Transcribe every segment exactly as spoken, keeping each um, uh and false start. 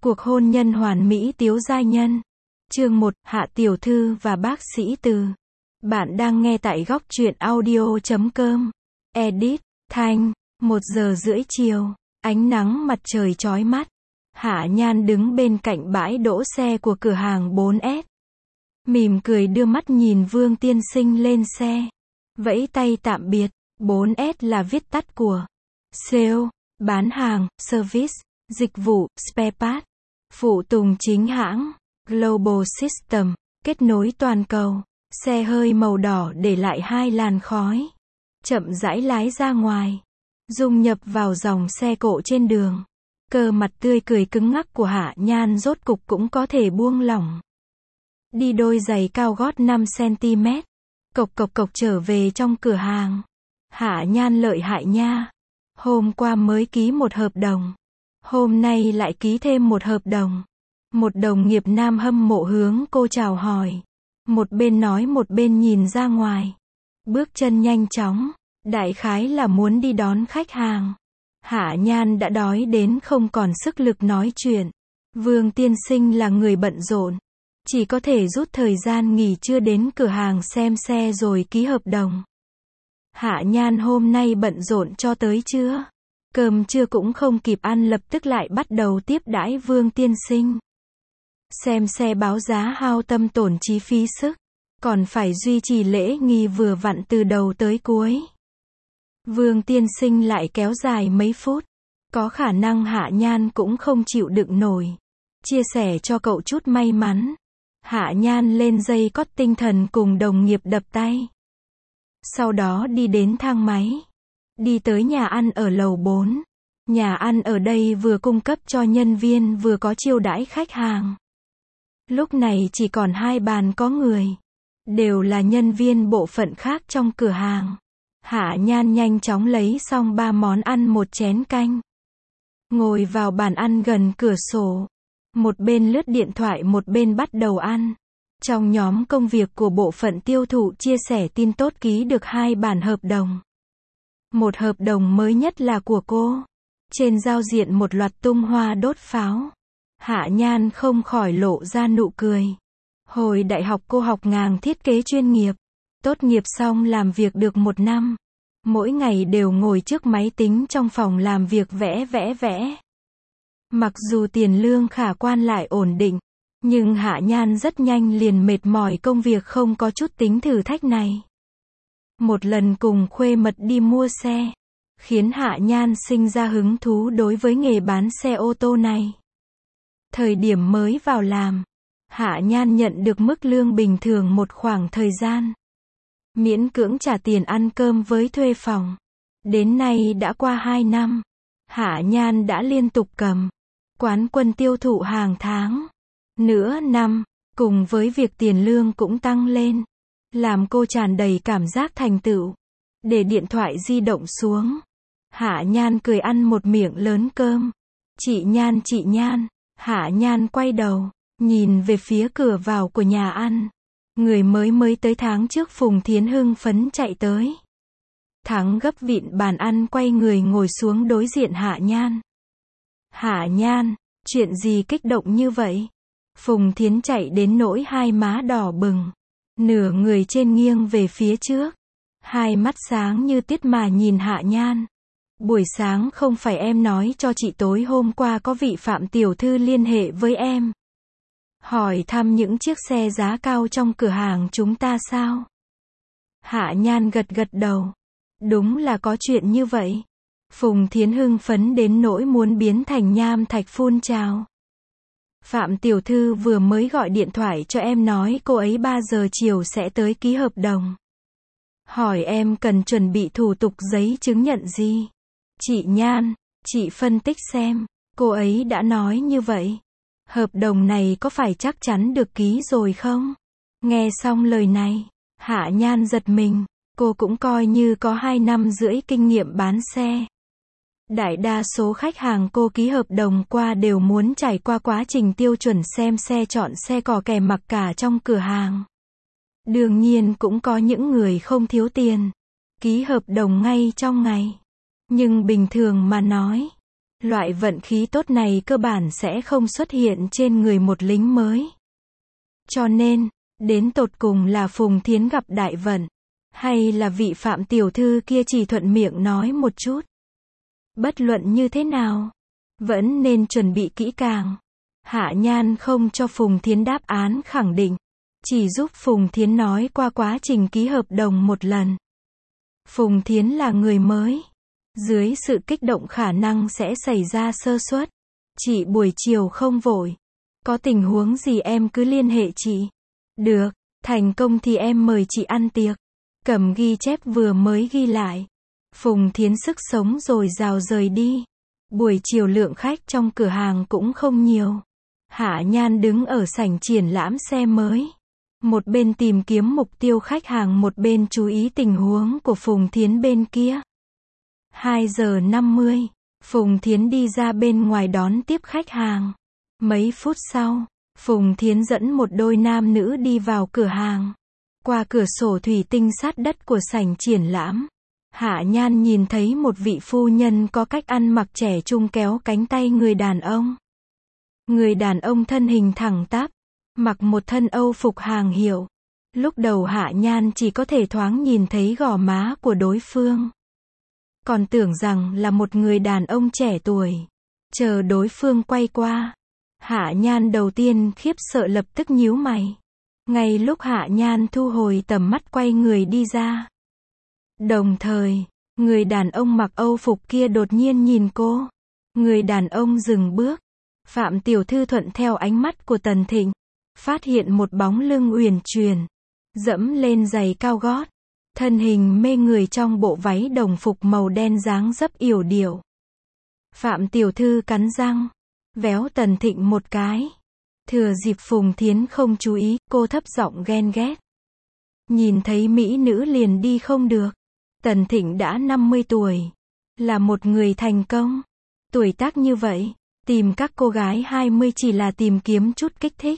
Cuộc hôn nhân hoàn mỹ Tiếu giai nhân. Chương một, Hạ tiểu thư và bác sĩ Từ. Bạn đang nghe tại góc truyện audio chấm com. Edit, Thanh, một giờ rưỡi chiều, ánh nắng mặt trời chói mắt. Hạ Nhan đứng bên cạnh bãi đỗ xe của cửa hàng bốn S. Mỉm cười đưa mắt nhìn Vương Tiên Sinh lên xe. Vẫy tay tạm biệt. bốn S là viết tắt của Sale, bán hàng, Service, dịch vụ, Spare Part. Phụ tùng chính hãng, Global System, kết nối toàn cầu. Xe hơi màu đỏ để lại hai làn khói. Chậm rãi lái ra ngoài. Dung nhập vào dòng xe cộ trên đường. Cơ mặt tươi cười cứng ngắc của Hạ Nhan rốt cục cũng có thể buông lỏng. Đi đôi giày cao gót năm xăng ti mét. Cộc cộc cộc trở về trong cửa hàng. Hạ Nhan lợi hại nha. Hôm qua mới ký một hợp đồng. Hôm nay lại ký thêm một hợp đồng. Một đồng nghiệp nam hâm mộ hướng cô chào hỏi. Một bên nói một bên nhìn ra ngoài. Bước chân nhanh chóng. Đại khái là muốn đi đón khách hàng. Hạ Nhan đã đói đến không còn sức lực nói chuyện. Vương Tiên Sinh là người bận rộn. Chỉ có thể rút thời gian nghỉ trưa đến cửa hàng xem xe rồi ký hợp đồng. Hạ Nhan hôm nay bận rộn cho tới trưa. Cơm trưa cũng không kịp ăn lập tức lại bắt đầu tiếp đãi Vương Tiên Sinh. Xem xe báo giá hao tâm tổn trí phí sức. Còn phải duy trì lễ nghi vừa vặn từ đầu tới cuối. Vương Tiên Sinh lại kéo dài mấy phút. Có khả năng Hạ Nhan cũng không chịu đựng nổi. Chia sẻ cho cậu chút may mắn. Hạ Nhan lên dây cót tinh thần cùng đồng nghiệp đập tay. Sau đó đi đến thang máy. Đi tới nhà ăn ở lầu bốn. Nhà ăn ở đây vừa cung cấp cho nhân viên vừa có chiêu đãi khách hàng. Lúc này chỉ còn hai bàn có người. Đều là nhân viên bộ phận khác trong cửa hàng. Hạ Nhan nhanh chóng lấy xong ba món ăn một chén canh. Ngồi vào bàn ăn gần cửa sổ. Một bên lướt điện thoại một bên bắt đầu ăn. Trong nhóm công việc của bộ phận tiêu thụ chia sẻ tin tốt ký được hai bản hợp đồng. Một hợp đồng mới nhất là của cô. Trên giao diện một loạt tung hoa đốt pháo. Hạ Nhan không khỏi lộ ra nụ cười. Hồi đại học cô học ngành thiết kế chuyên nghiệp. Tốt nghiệp xong làm việc được một năm. Mỗi ngày đều ngồi trước máy tính trong phòng làm việc vẽ vẽ vẽ. Mặc dù tiền lương khả quan lại ổn định. Nhưng Hạ Nhan rất nhanh liền mệt mỏi công việc không có chút tính thử thách này. Một lần cùng khuê mật đi mua xe. Khiến Hạ Nhan sinh ra hứng thú đối với nghề bán xe ô tô này. Thời điểm mới vào làm. Hạ Nhan nhận được mức lương bình thường một khoảng thời gian. Miễn cưỡng trả tiền ăn cơm với thuê phòng. Đến nay đã qua hai năm. Hạ Nhan đã liên tục cầm quán quân tiêu thụ hàng tháng. Nửa năm, cùng với việc tiền lương cũng tăng lên. Làm cô tràn đầy cảm giác thành tựu. Để điện thoại di động xuống. Hạ Nhan cười ăn một miệng lớn cơm. Chị Nhan chị Nhan. Hạ Nhan quay đầu, nhìn về phía cửa vào của nhà ăn. Người mới mới tới tháng trước Phùng Thiến hưng phấn chạy tới. Thắng gấp vịn bàn ăn quay người ngồi xuống đối diện Hạ Nhan. Hạ Nhan, chuyện gì kích động như vậy? Phùng Thiến chạy đến nỗi hai má đỏ bừng. Nửa người trên nghiêng về phía trước. Hai mắt sáng như tiết mà nhìn Hạ Nhan. Buổi sáng không phải em nói cho chị tối hôm qua có vị Phạm tiểu thư liên hệ với em. Hỏi thăm những chiếc xe giá cao trong cửa hàng chúng ta sao? Hạ Nhan gật gật đầu. Đúng là có chuyện như vậy. Phùng Thiến hưng phấn đến nỗi muốn biến thành nham thạch phun trào. Phạm tiểu thư vừa mới gọi điện thoại cho em nói cô ấy ba giờ chiều sẽ tới ký hợp đồng. Hỏi em cần chuẩn bị thủ tục giấy chứng nhận gì? Chị Nhan, chị phân tích xem. Cô ấy đã nói như vậy. Hợp đồng này có phải chắc chắn được ký rồi không? Nghe xong lời này, Hạ Nhan giật mình. Cô cũng coi như có hai năm rưỡi kinh nghiệm bán xe. Đại đa số khách hàng cô ký hợp đồng qua đều muốn trải qua quá trình tiêu chuẩn xem xe chọn xe cò kè mặc cả trong cửa hàng. Đương nhiên cũng có những người không thiếu tiền. Ký hợp đồng ngay trong ngày. Nhưng bình thường mà nói, Loại vận khí tốt này cơ bản sẽ không xuất hiện trên người một lính mới. Cho nên, đến tột cùng là Phùng Thiến gặp đại vận, hay là vị Phạm tiểu thư kia chỉ thuận miệng nói một chút. Bất luận như thế nào, vẫn nên chuẩn bị kỹ càng. Hạ Nhan không cho Phùng Thiến đáp án khẳng định, chỉ giúp Phùng Thiến nói qua quá trình ký hợp đồng một lần. Phùng Thiến là người mới, dưới sự kích động khả năng sẽ xảy ra sơ suất. Chị buổi chiều không vội, có tình huống gì em cứ liên hệ chị. Được, thành công thì em mời chị ăn tiệc. Cầm ghi chép vừa mới ghi lại. Phùng Thiến sức sống dồi dào rời đi. Buổi chiều lượng khách trong cửa hàng cũng không nhiều. Hạ Nhan đứng ở sảnh triển lãm xe mới. Một bên tìm kiếm mục tiêu khách hàng, một bên chú ý tình huống của Phùng Thiến bên kia. hai giờ năm mươi, Phùng Thiến đi ra bên ngoài đón tiếp khách hàng. Mấy phút sau, Phùng Thiến dẫn một đôi nam nữ đi vào cửa hàng. Qua cửa sổ thủy tinh sát đất của sảnh triển lãm, Hạ Nhan nhìn thấy một vị phu nhân có cách ăn mặc trẻ trung kéo cánh tay người đàn ông. Người đàn ông thân hình thẳng tắp, mặc một thân Âu phục hàng hiệu. Lúc đầu Hạ Nhan chỉ có thể thoáng nhìn thấy gò má của đối phương. Còn tưởng rằng là một người đàn ông trẻ tuổi. Chờ đối phương quay qua, Hạ Nhan đầu tiên khiếp sợ lập tức nhíu mày. Ngay lúc Hạ Nhan thu hồi tầm mắt quay người đi ra. Đồng thời, người đàn ông mặc Âu phục kia đột nhiên nhìn cô. Người đàn ông dừng bước. Phạm tiểu thư thuận theo ánh mắt của Tần Thịnh, phát hiện một bóng lưng uyển chuyển, dẫm lên giày cao gót, thân hình mê người trong bộ váy đồng phục màu đen dáng dấp yểu điệu. Phạm tiểu thư cắn răng, véo Tần Thịnh một cái. Thừa dịp Phùng Thiến không chú ý, cô thấp giọng ghen ghét. Nhìn thấy mỹ nữ liền đi không được. Tần Thịnh đã năm mươi tuổi, là một người thành công. Tuổi tác như vậy, tìm các cô gái hai mươi chỉ là tìm kiếm chút kích thích.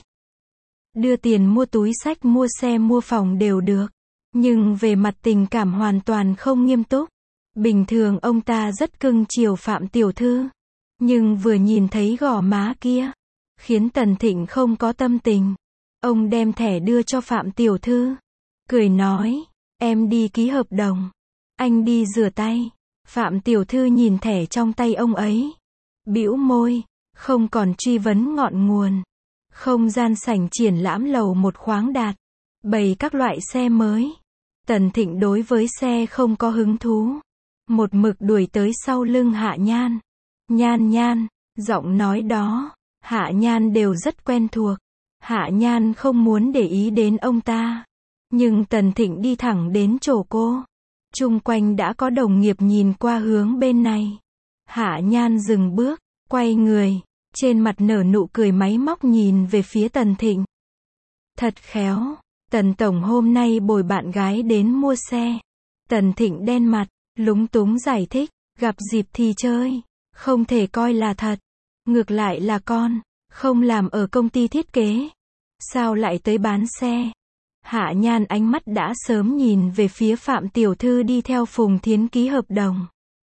Đưa tiền mua túi xách, mua xe, mua phòng đều được. Nhưng về mặt tình cảm hoàn toàn không nghiêm túc. Bình thường ông ta rất cưng chiều Phạm tiểu thư. Nhưng vừa nhìn thấy gò má kia, khiến Tần Thịnh không có tâm tình. Ông đem thẻ đưa cho Phạm tiểu thư, cười nói, em đi ký hợp đồng, anh đi rửa tay. Phạm tiểu thư nhìn thẻ trong tay ông ấy, bĩu môi, không còn truy vấn ngọn nguồn. Không gian sảnh triển lãm lầu một khoáng đạt, bày các loại xe mới. Tần Thịnh đối với xe không có hứng thú, một mực đuổi tới sau lưng Hạ Nhan. Nhan Nhan, giọng nói đó, Hạ Nhan đều rất quen thuộc. Hạ Nhan không muốn để ý đến ông ta. Nhưng Tần Thịnh đi thẳng đến chỗ cô. Chung quanh đã có đồng nghiệp nhìn qua hướng bên này. Hạ Nhan dừng bước, quay người, trên mặt nở nụ cười máy móc nhìn về phía Tần Thịnh. Thật khéo, Tần Tổng hôm nay bồi bạn gái đến mua xe. Tần Thịnh đen mặt, lúng túng giải thích, gặp dịp thì chơi, không thể coi là thật. Ngược lại là con, không làm ở công ty thiết kế, sao lại tới bán xe? Hạ Nhan ánh mắt đã sớm nhìn về phía Phạm tiểu thư đi theo Phùng Thiến ký hợp đồng.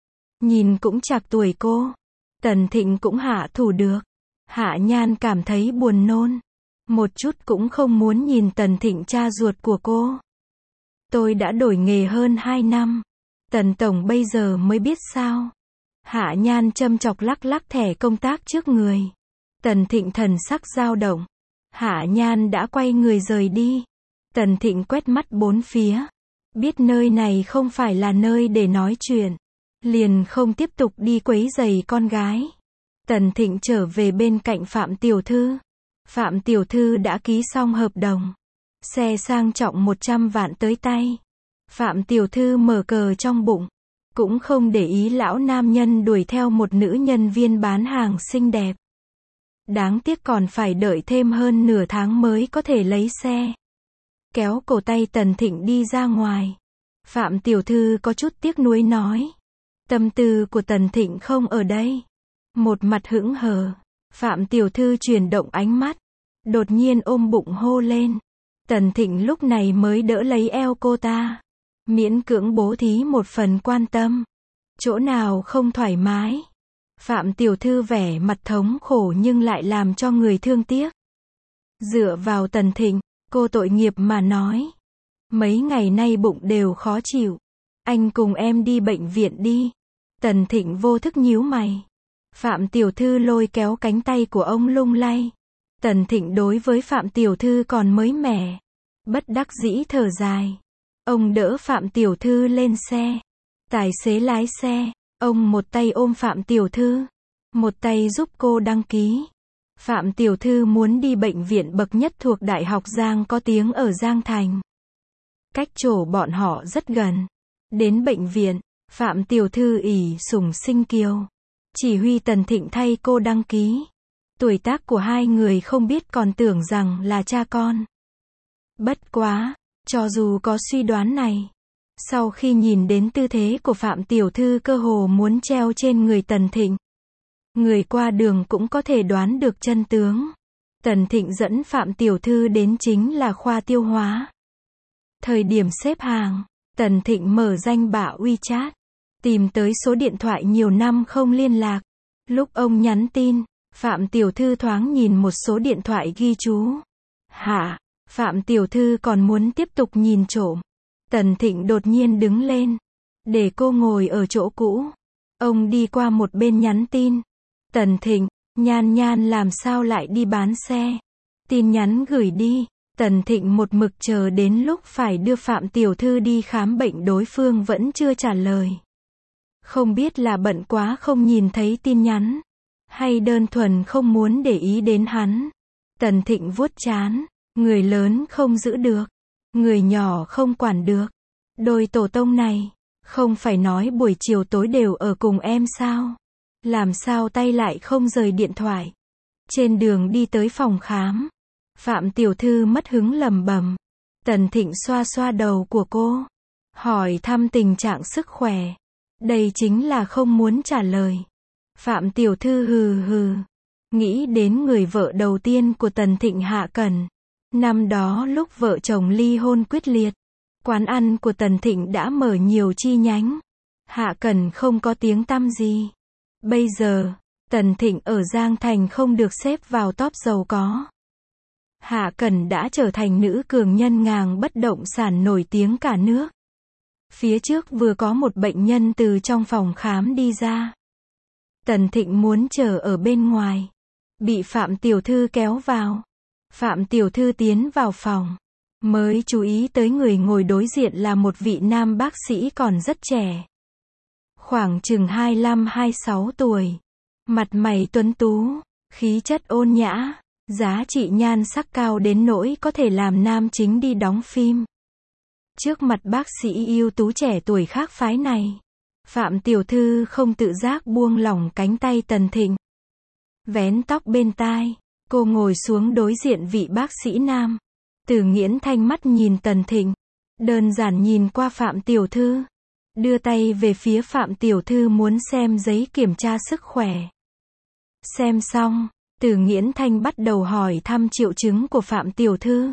Nhìn cũng chạc tuổi cô. Tần Thịnh cũng hạ thủ được. Hạ Nhan cảm thấy buồn nôn. Một chút cũng không muốn nhìn Tần Thịnh cha ruột của cô. Tôi đã đổi nghề hơn hai năm. Tần Tổng bây giờ mới biết sao? Hạ Nhan châm chọc lắc lắc thẻ công tác trước người. Tần Thịnh thần sắc dao động. Hạ Nhan đã quay người rời đi. Tần Thịnh quét mắt bốn phía. Biết nơi này không phải là nơi để nói chuyện. Liền không tiếp tục đi quấy rầy con gái. Tần Thịnh trở về bên cạnh Phạm tiểu thư. Phạm tiểu thư đã ký xong hợp đồng. Xe sang trọng một trăm vạn tới tay. Phạm tiểu thư mở cờ trong bụng. Cũng không để ý lão nam nhân đuổi theo một nữ nhân viên bán hàng xinh đẹp. Đáng tiếc còn phải đợi thêm hơn nửa tháng mới có thể lấy xe. Kéo cổ tay Tần Thịnh đi ra ngoài. Phạm tiểu thư có chút tiếc nuối nói. Tâm tư của Tần Thịnh không ở đây. Một mặt hững hờ. Phạm tiểu thư chuyển động ánh mắt. Đột nhiên ôm bụng hô lên. Tần Thịnh lúc này mới đỡ lấy eo cô ta. Miễn cưỡng bố thí một phần quan tâm. Chỗ nào không thoải mái? Phạm tiểu thư vẻ mặt thống khổ nhưng lại làm cho người thương tiếc. Dựa vào Tần Thịnh, cô tội nghiệp mà nói. Mấy ngày nay bụng đều khó chịu. Anh cùng em đi bệnh viện đi. Tần Thịnh vô thức nhíu mày. Phạm tiểu thư lôi kéo cánh tay của ông lung lay. Tần Thịnh đối với Phạm tiểu thư còn mới mẻ. Bất đắc dĩ thở dài. Ông đỡ Phạm tiểu thư lên xe. Tài xế lái xe. Ông một tay ôm Phạm tiểu thư. Một tay giúp cô đăng ký. Phạm tiểu thư muốn đi bệnh viện bậc nhất thuộc Đại học Giang có tiếng ở Giang Thành. Cách chỗ bọn họ rất gần. Đến bệnh viện, Phạm tiểu thư ỷ sủng sinh kiều. Chỉ huy Tần Thịnh thay cô đăng ký. Tuổi tác của hai người không biết còn tưởng rằng là cha con. Bất quá, cho dù có suy đoán này, sau khi nhìn đến tư thế của Phạm tiểu thư cơ hồ muốn treo trên người Tần Thịnh, người qua đường cũng có thể đoán được chân tướng. Tần Thịnh dẫn Phạm tiểu thư đến chính là khoa tiêu hóa. Thời điểm xếp hàng, Tần Thịnh mở danh bạ WeChat, tìm tới số điện thoại nhiều năm không liên lạc. Lúc ông nhắn tin, Phạm tiểu thư thoáng nhìn một số điện thoại ghi chú. Hả? Phạm tiểu thư còn muốn tiếp tục nhìn trộm. Tần Thịnh đột nhiên đứng lên, để cô ngồi ở chỗ cũ. Ông đi qua một bên nhắn tin. Tần Thịnh, Nhan Nhan làm sao lại đi bán xe? Tin nhắn gửi đi. Tần Thịnh một mực chờ đến lúc phải đưa Phạm tiểu thư đi khám bệnh đối phương vẫn chưa trả lời. Không biết là bận quá không nhìn thấy tin nhắn, hay đơn thuần không muốn để ý đến hắn. Tần Thịnh vuốt trán, người lớn không giữ được, người nhỏ không quản được. Đôi tổ tông này, không phải nói buổi chiều tối đều ở cùng em sao? Làm sao tay lại không rời điện thoại? Trên đường đi tới phòng khám, Phạm tiểu thư mất hứng lẩm bẩm. Tần Thịnh xoa xoa đầu của cô, hỏi thăm tình trạng sức khỏe. Đây chính là không muốn trả lời. Phạm tiểu thư hừ hừ, nghĩ đến người vợ đầu tiên của Tần Thịnh Hạ Cẩn. Năm đó lúc vợ chồng ly hôn quyết liệt, quán ăn của Tần Thịnh đã mở nhiều chi nhánh. Hạ Cẩn không có tiếng tăm gì. Bây giờ, Tần Thịnh ở Giang Thành không được xếp vào top giàu có. Hạ Cẩn đã trở thành nữ cường nhân ngàng bất động sản nổi tiếng cả nước. Phía trước vừa có một bệnh nhân từ trong phòng khám đi ra. Tần Thịnh muốn chờ ở bên ngoài, bị Phạm tiểu thư kéo vào. Phạm tiểu thư tiến vào phòng, mới chú ý tới người ngồi đối diện là một vị nam bác sĩ còn rất trẻ. Khoảng chừng hai mươi lăm hai mươi sáu tuổi. Mặt mày tuấn tú, khí chất ôn nhã, giá trị nhan sắc cao đến nỗi có thể làm nam chính đi đóng phim. Trước mặt bác sĩ ưu tú trẻ tuổi khác phái này, Phạm tiểu thư không tự giác buông lỏng cánh tay Tần Thịnh. Vén tóc bên tai, cô ngồi xuống đối diện vị bác sĩ nam. Từ Nghiễn Thanh mắt nhìn Tần Thịnh, đơn giản nhìn qua Phạm tiểu thư, đưa tay về phía Phạm tiểu thư muốn xem giấy kiểm tra sức khỏe. Xem xong, Từ Nghiễn Thanh bắt đầu hỏi thăm triệu chứng của Phạm tiểu thư.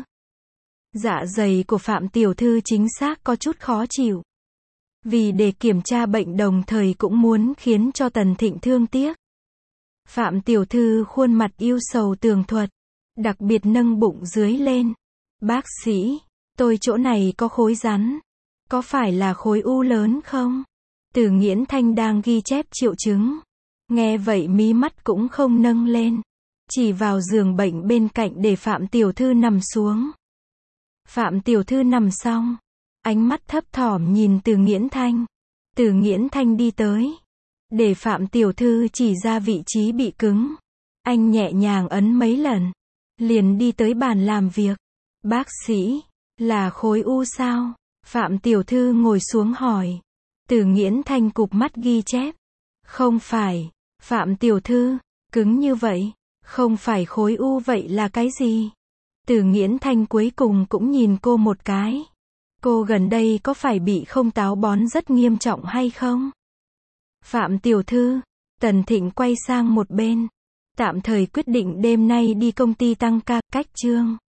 Dạ dày của Phạm tiểu thư chính xác có chút khó chịu. Vì để kiểm tra bệnh đồng thời cũng muốn khiến cho Tần Thịnh thương tiếc. Phạm tiểu thư khuôn mặt yêu sầu tường thuật, đặc biệt nâng bụng dưới lên. Bác sĩ, tôi chỗ này có khối rắn. Có phải là khối u lớn không? Từ Nghiễn Thanh đang ghi chép triệu chứng. Nghe vậy mí mắt cũng không nâng lên. Chỉ vào giường bệnh bên cạnh để Phạm tiểu thư nằm xuống. Phạm tiểu thư nằm xong, ánh mắt thấp thỏm nhìn Từ Nghiễn Thanh. Từ Nghiễn Thanh đi tới, để Phạm tiểu thư chỉ ra vị trí bị cứng. Anh nhẹ nhàng ấn mấy lần, liền đi tới bàn làm việc. Bác sĩ, là khối u sao? Phạm tiểu thư ngồi xuống hỏi. Từ Nghiễn Thanh cụp mắt ghi chép. Không phải. Phạm tiểu thư, cứng như vậy, không phải khối u vậy là cái gì? Từ Nghiễn Thanh cuối cùng cũng nhìn cô một cái. Cô gần đây có phải bị không táo bón rất nghiêm trọng hay không? Phạm tiểu thư, Tần Thịnh quay sang một bên. Tạm thời quyết định đêm nay đi công ty tăng ca, cách chương.